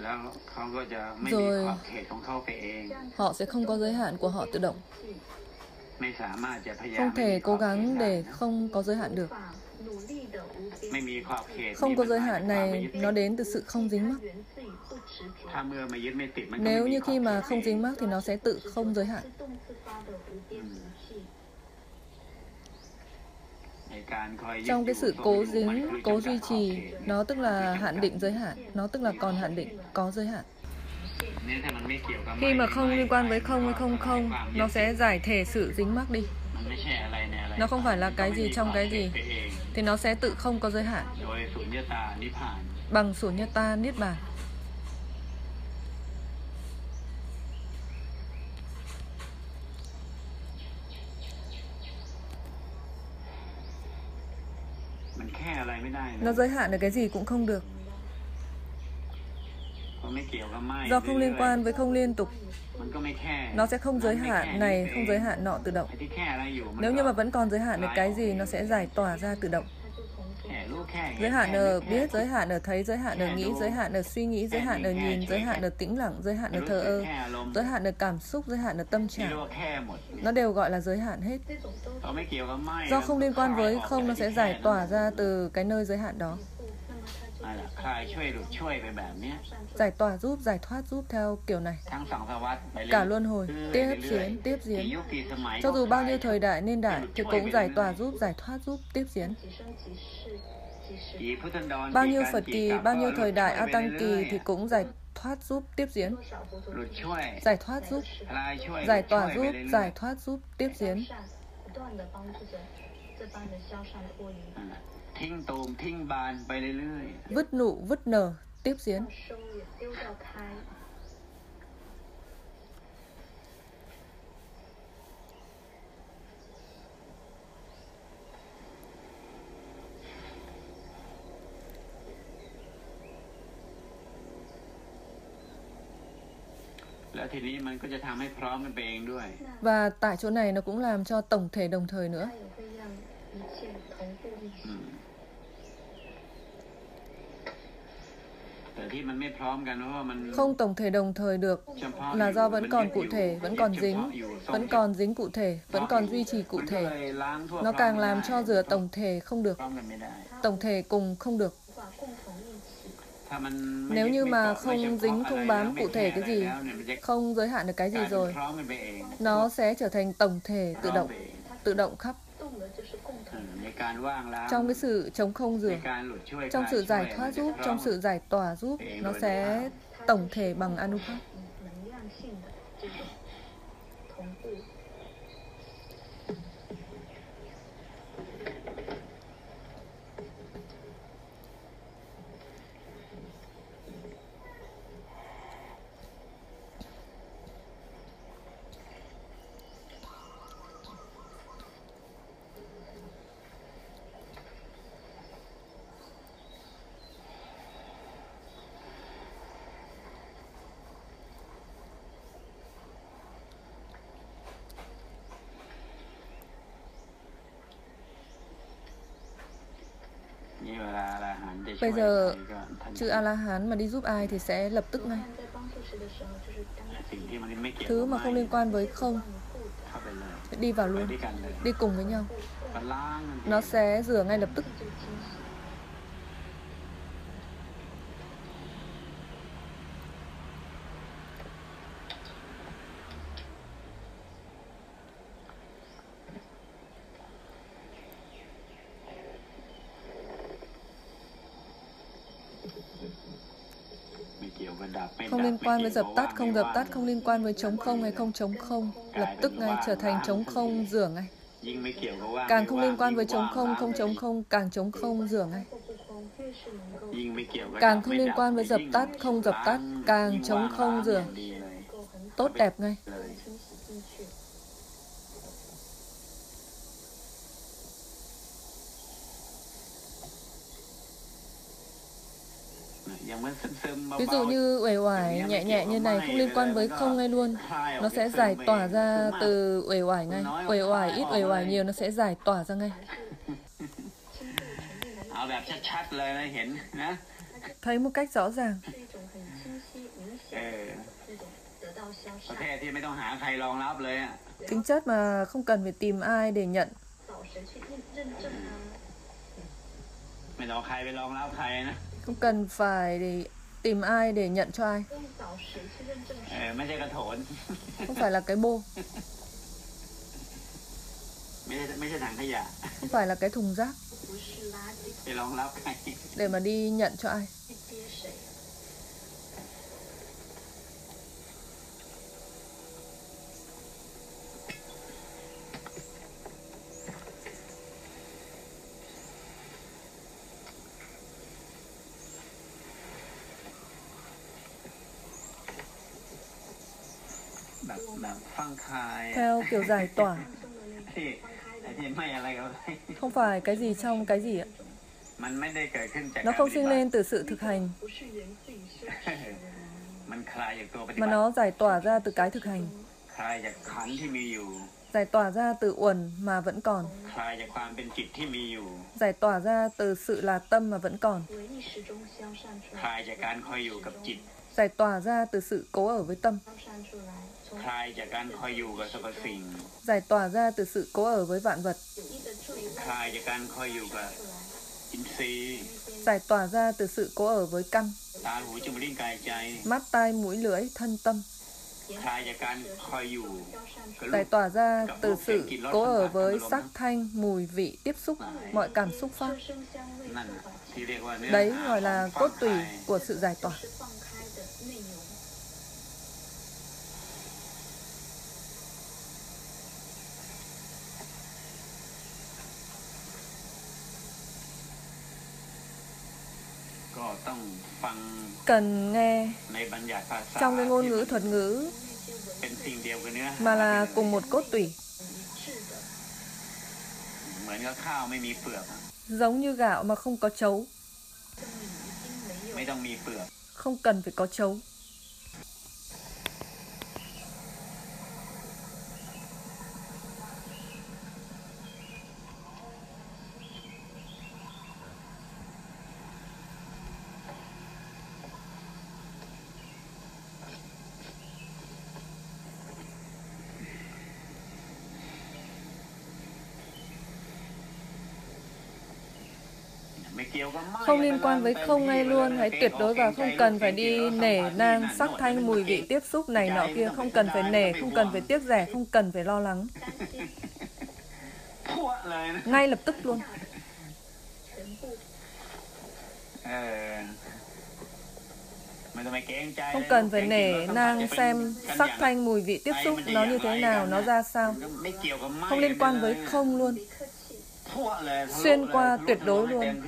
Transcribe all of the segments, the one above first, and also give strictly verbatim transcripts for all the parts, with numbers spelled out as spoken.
rồi họ sẽ không có giới hạn của họ tự động. Không thể cố gắng để không có giới hạn được. Không có giới hạn này nó đến từ sự không dính mắc. Nếu như khi mà không dính mắc thì nó sẽ tự không giới hạn. Trong cái sự cố dính, cố duy trì, nó tức là hạn định giới hạn, nó tức là còn hạn định, có giới hạn. Khi mà không liên quan với không hay không không, nó sẽ giải thể sự dính mắc đi. Nó không phải là cái gì trong cái gì, thì nó sẽ tự không có giới hạn. Bằng Sunyata Niết Bàn. Nó giới hạn ở cái gì cũng không được. Do không liên quan với không liên tục, nó sẽ không giới hạn này, không giới hạn nọ tự động. Nếu như mà vẫn còn giới hạn ở cái gì, nó sẽ giải tỏa ra tự động. Giới hạn ở biết, giới hạn ở thấy, giới hạn ở nghĩ, giới hạn ở suy nghĩ, giới hạn ở nhìn, giới hạn ở tĩnh lặng, giới hạn ở thờ ơ, giới hạn ở cảm xúc, giới hạn ở tâm trạng. Nó đều gọi là giới hạn hết. Do không liên quan với không, nó sẽ giải tỏa ra từ cái nơi giới hạn đó. Giải tỏa giúp, giải thoát giúp theo kiểu này. Cả luân hồi, tiếp diễn, tiếp diễn. Cho dù bao nhiêu thời đại niên đại thì cũng giải tỏa giúp, giải thoát giúp, tiếp diễn. Bao nhiêu Phật kỳ, bao nhiêu thời đại A Tăng kỳ thì cũng giải thoát giúp, tiếp diễn. Giải thoát giúp, giải tỏa giúp, giải thoát giúp, tiếp diễn. Vứt nụ, vứt nở, tiếp diễn. Và tại chỗ này nó cũng làm cho tổng thể đồng thời nữa. Không tổng thể đồng thời được là do vẫn còn cụ thể, vẫn còn dính, vẫn còn dính cụ thể, vẫn còn duy trì cụ thể. Nó càng làm cho rửa tổng thể không được, tổng thể cùng không được. Nếu như mà không dính, không bám cụ thể cái gì, không giới hạn được cái gì rồi, nó sẽ trở thành tổng thể tự động, tự động khắp. Trong cái sự chống không rửa, trong sự giải thoát giúp, trong sự giải tỏa giúp, nó sẽ tổng thể bằng Anuphat. Bây giờ chư A-la-hán mà đi giúp ai thì sẽ lập tức ngay. Thứ mà không liên quan với không, đi vào luôn, đi cùng với nhau. Nó sẽ rửa ngay lập tức. Không liên quan với dập tắt, không dập tắt, không liên quan với trống không hay không trống không, lập tức ngay trở thành trống không, rửa ngay. Càng không liên quan với trống không, không trống không, càng trống không, rửa ngay. Càng không liên quan với dập tắt, không dập tắt, càng trống không, rửa. Tốt đẹp ngay. Ví dụ như uể oải nhẹ nhẹ như này, không liên quan với không ngay luôn, nó sẽ giải tỏa ra từ uể oải ngay. Uể oải ít, uể oải nhiều, nó sẽ giải tỏa ra ngay. Thấy một cách rõ ràng. Tính chất mà không cần phải tìm ai để nhận. Không cần phải để tìm ai để nhận cho ai. Không phải là cái bô. Không phải là cái thùng rác để mà đi nhận cho ai. Theo kiểu giải tỏa. Không phải cái gì trong cái gì ạ. Nó không sinh lên từ sự thực hành, mà nó giải tỏa ra từ cái thực hành. Giải tỏa ra từ uẩn mà vẫn còn. Giải tỏa ra từ sự là tâm mà vẫn còn. Giải tỏa ra từ sự cố ở với tâm. Giải tỏa ra từ sự cố ở với vạn vật. Giải tỏa ra từ sự cố ở với căn. Mắt, tai, mũi, lưỡi, thân, tâm. Giải tỏa ra từ sự cố ở với sắc, thanh, mùi, vị, tiếp xúc, mọi cảm xúc pháp. Đấy gọi là cốt tủy của sự giải tỏa. Cần nghe trong cái ngôn ngữ thuật ngữ mà là cùng một cốt tủy. Giống như gạo mà không có trấu. Không cần phải có trấu. Không liên quan với không ngay luôn, hãy tuyệt đối và không cần phải đi nể nang sắc thanh mùi vị tiếp xúc này nọ kia, không cần phải nể, không cần phải tiếc rẻ, không cần phải lo lắng. Ngay lập tức luôn. Không cần phải nể nang xem sắc thanh mùi vị tiếp xúc nó như thế nào, nó ra sao. Không liên quan với không luôn. Xuyên qua tuyệt đối luôn.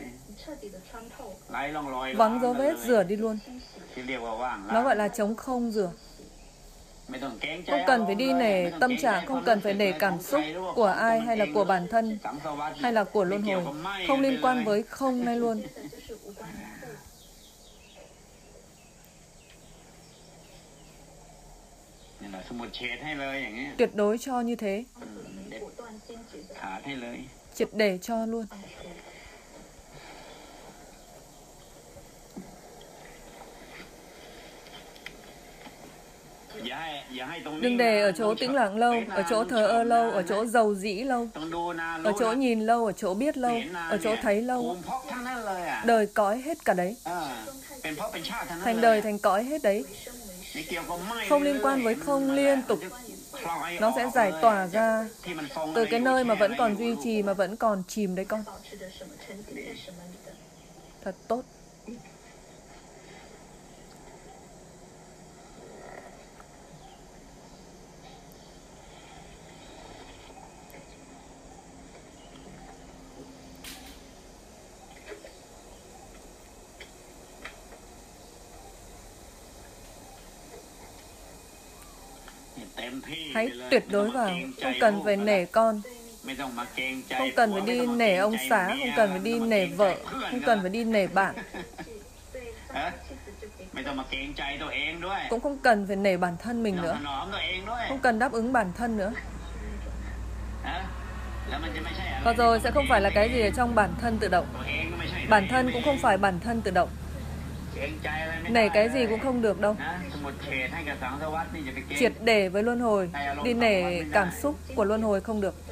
Vắng dấu vết, rửa đi luôn. Nó gọi là trống không rửa. Không cần phải đi nể tâm trạng, không cần phải nể cảm xúc của ai hay là của bản thân hay là của luân hồi. Không liên quan với không này luôn. Tuyệt đối cho như thế. Triệt để cho luôn. Đừng để ở chỗ tĩnh lặng lâu, ở chỗ thờ ơ lâu, ở chỗ dầu dĩ lâu, ở chỗ nhìn lâu, ở chỗ biết lâu, ở chỗ thấy lâu. Đời cõi hết cả đấy. Thành đời thành cõi hết đấy. Không liên quan với không liên tục. Nó sẽ giải tỏa ra từ cái nơi mà vẫn còn duy trì, mà vẫn còn chìm đấy con. Thật tốt. Hãy tuyệt đối vào, không cần phải nể con, không cần phải đi nể ông xã, không cần phải đi nể vợ, không cần phải đi nể bạn, cũng không cần phải nể bản thân mình nữa, không cần đáp ứng bản thân nữa. Và rồi sẽ không phải là cái gì ở trong bản thân tự động. Bản thân cũng không phải bản thân tự động. Nể cái gì cũng không được đâu. Triệt để với luân hồi, đi nể cảm xúc của luân hồi không được.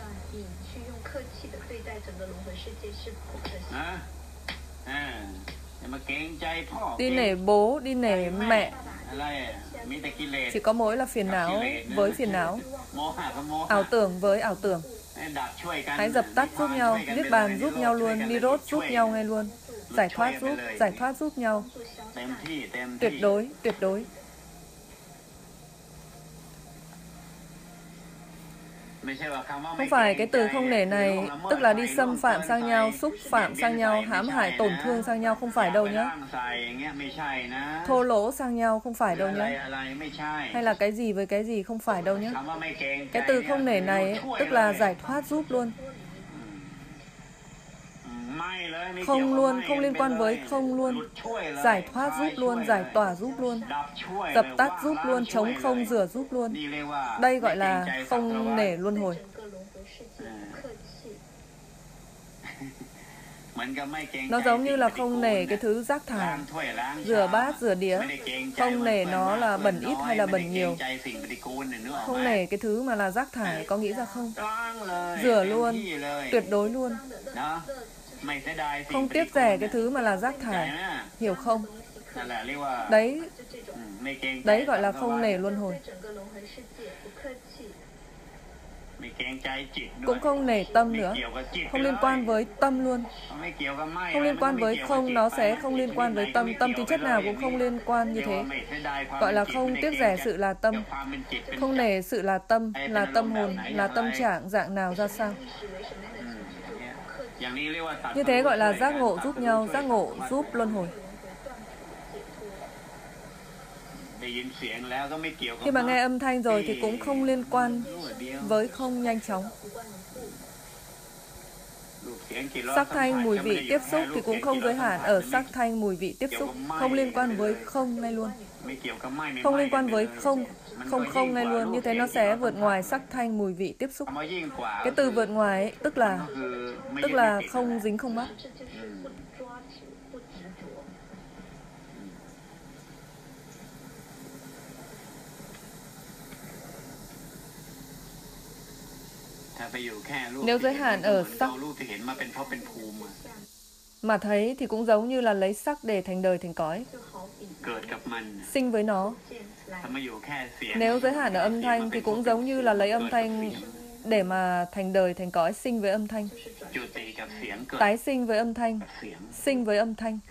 Đi nể bố, đi nể mẹ, chỉ có mỗi là phiền não với phiền não, ảo tưởng với ảo tưởng. Hãy dập tắt giúp nhau, niết bàn giúp nhau luôn, Nirodha giúp nhau ngay luôn, giải thoát giúp, giải thoát giúp nhau. Tuyệt đối, tuyệt đối. Không phải cái từ không nể này tức là đi xâm phạm sang nhau, xúc phạm sang nhau, hãm hại tổn thương sang nhau, không phải đâu nhé. Thô lỗ sang nhau, không phải đâu nhé. Hay là cái gì với cái gì, không phải đâu nhé. Cái từ không nể này tức là giải thoát giúp luôn. Không luôn, không liên quan với không luôn. Giải thoát giúp luôn, giải tỏa giúp luôn, dập tắt giúp luôn, chống không rửa giúp luôn. Đây gọi là không nể luân hồi. Nó giống như là không nể cái thứ rác thải, rửa bát, rửa đĩa. Không nể nó là bẩn ít hay là bẩn nhiều. Không nể cái thứ mà là rác thải, có nghĩ ra không? Rửa luôn, tuyệt đối luôn. Không tiếc rẻ cái thứ mà là rác thải, hiểu không? Đấy, đấy gọi là không nể luân hồi. Cũng không nể tâm nữa, không liên quan với tâm luôn. Không liên quan với không, nó sẽ không liên quan với tâm. Tâm tính chất nào cũng không liên quan như thế. Gọi là không tiếc rẻ sự là tâm. Không nể sự là tâm, là tâm hồn, là tâm trạng dạng nào ra sao. Như thế gọi là giác ngộ giúp nhau, giác ngộ giúp luân hồi. Khi mà nghe âm thanh rồi thì cũng không liên quan với không nhanh chóng. Sắc thanh mùi vị tiếp xúc thì cũng không giới hạn ở sắc thanh mùi vị tiếp xúc, không liên quan với không ngay luôn. Không liên quan với không, không không ngay luôn, như thế nó sẽ vượt ngoài sắc thanh mùi vị tiếp xúc. Cái từ vượt ngoài ấy, tức là tức là không dính không mắc. Nếu giới hạn ở sắc mà thấy thì cũng giống như là lấy sắc để thành đời thành cõi, sinh với nó. Nếu giới hạn ở âm thanh thì cũng giống như là lấy âm thanh để mà thành đời thành cõi, sinh với âm thanh, tái sinh với âm thanh, sinh với âm thanh.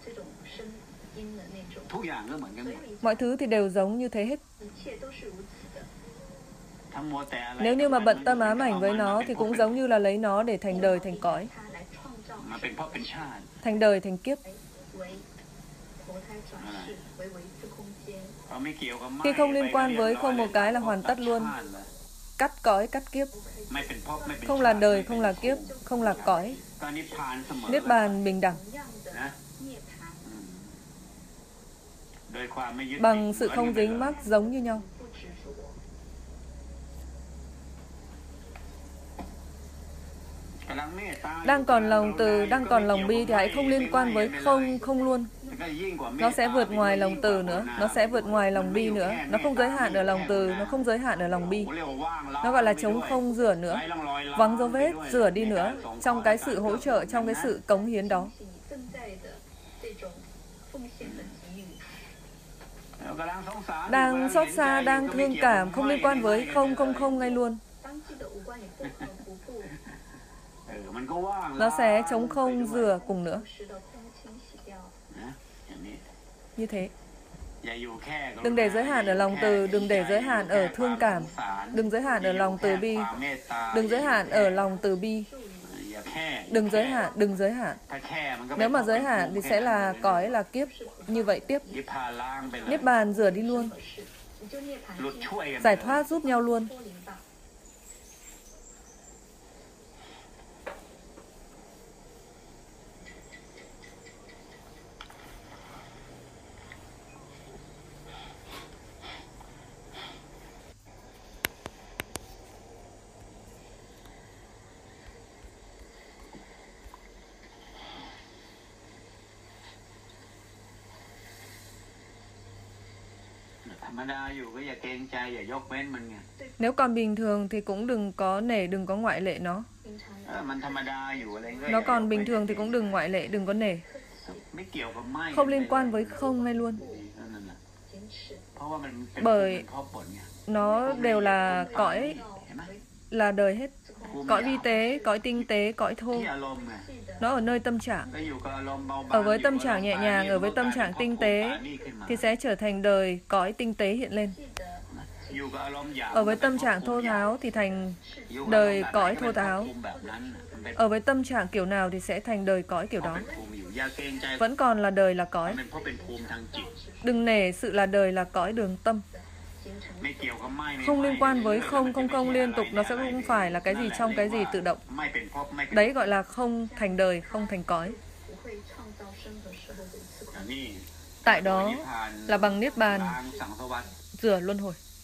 Mọi thứ thì đều giống như thế hết. Nếu như mà bận tâm ám ảnh với nó thì cũng giống như là lấy nó để thành đời thành cõi, thành đời thành kiếp. Khi không liên quan với không một cái là hoàn tất luôn. Cắt cõi, cắt kiếp. Không là đời, không là kiếp, không là cõi. Niết bàn bình đẳng. Bằng sự không dính mắc giống như nhau. Đang còn lòng từ, đang còn lòng bi thì hãy không liên quan với không, không luôn. Nó sẽ vượt ngoài lòng từ nữa, nó sẽ vượt ngoài lòng bi nữa. Nó không giới hạn ở lòng từ, nó không giới hạn ở lòng bi. Nó gọi là chống không rửa nữa, vắng dấu vết, rửa đi nữa, trong cái sự hỗ trợ, trong cái sự cống hiến đó. Đang xót xa, đang thương cảm, không liên quan với không, không, không ngay luôn. Nó sẽ chống không rửa cùng nữa. Như thế. Đừng để giới hạn ở lòng từ, đừng để giới hạn ở thương cảm, đừng giới hạn ở lòng từ bi, đừng giới hạn ở lòng từ bi, đừng giới hạn, đừng giới hạn. Nếu mà giới hạn thì sẽ là cõi, là kiếp, như vậy tiếp. Niết bàn rửa đi luôn, giải thoát giúp nhau luôn. Nếu còn bình thường thì cũng đừng có nể, đừng có ngoại lệ nó. Nó còn bình thường thì cũng đừng ngoại lệ, đừng có nể. Không liên quan với không ngay luôn. Bởi nó đều là cõi, là đời hết. Cõi vi tế, cõi tinh tế, cõi thô. Nó ở nơi tâm trạng. Ở với tâm trạng nhẹ nhàng, ở với tâm trạng tinh tế thì sẽ trở thành đời cõi tinh tế hiện lên. Ở với tâm trạng thô tháo thì thành đời cõi thô tháo. Ở với tâm trạng kiểu nào thì sẽ thành đời cõi kiểu đó. Vẫn còn là đời là cõi. Đừng nể sự là đời là cõi đường tâm. Không liên quan với không, không không liên tục, nó sẽ không phải là cái gì trong cái gì tự động. Đấy gọi là không thành đời, không thành cõi. Tại đó là bằng niết bàn, rửa luân hồi.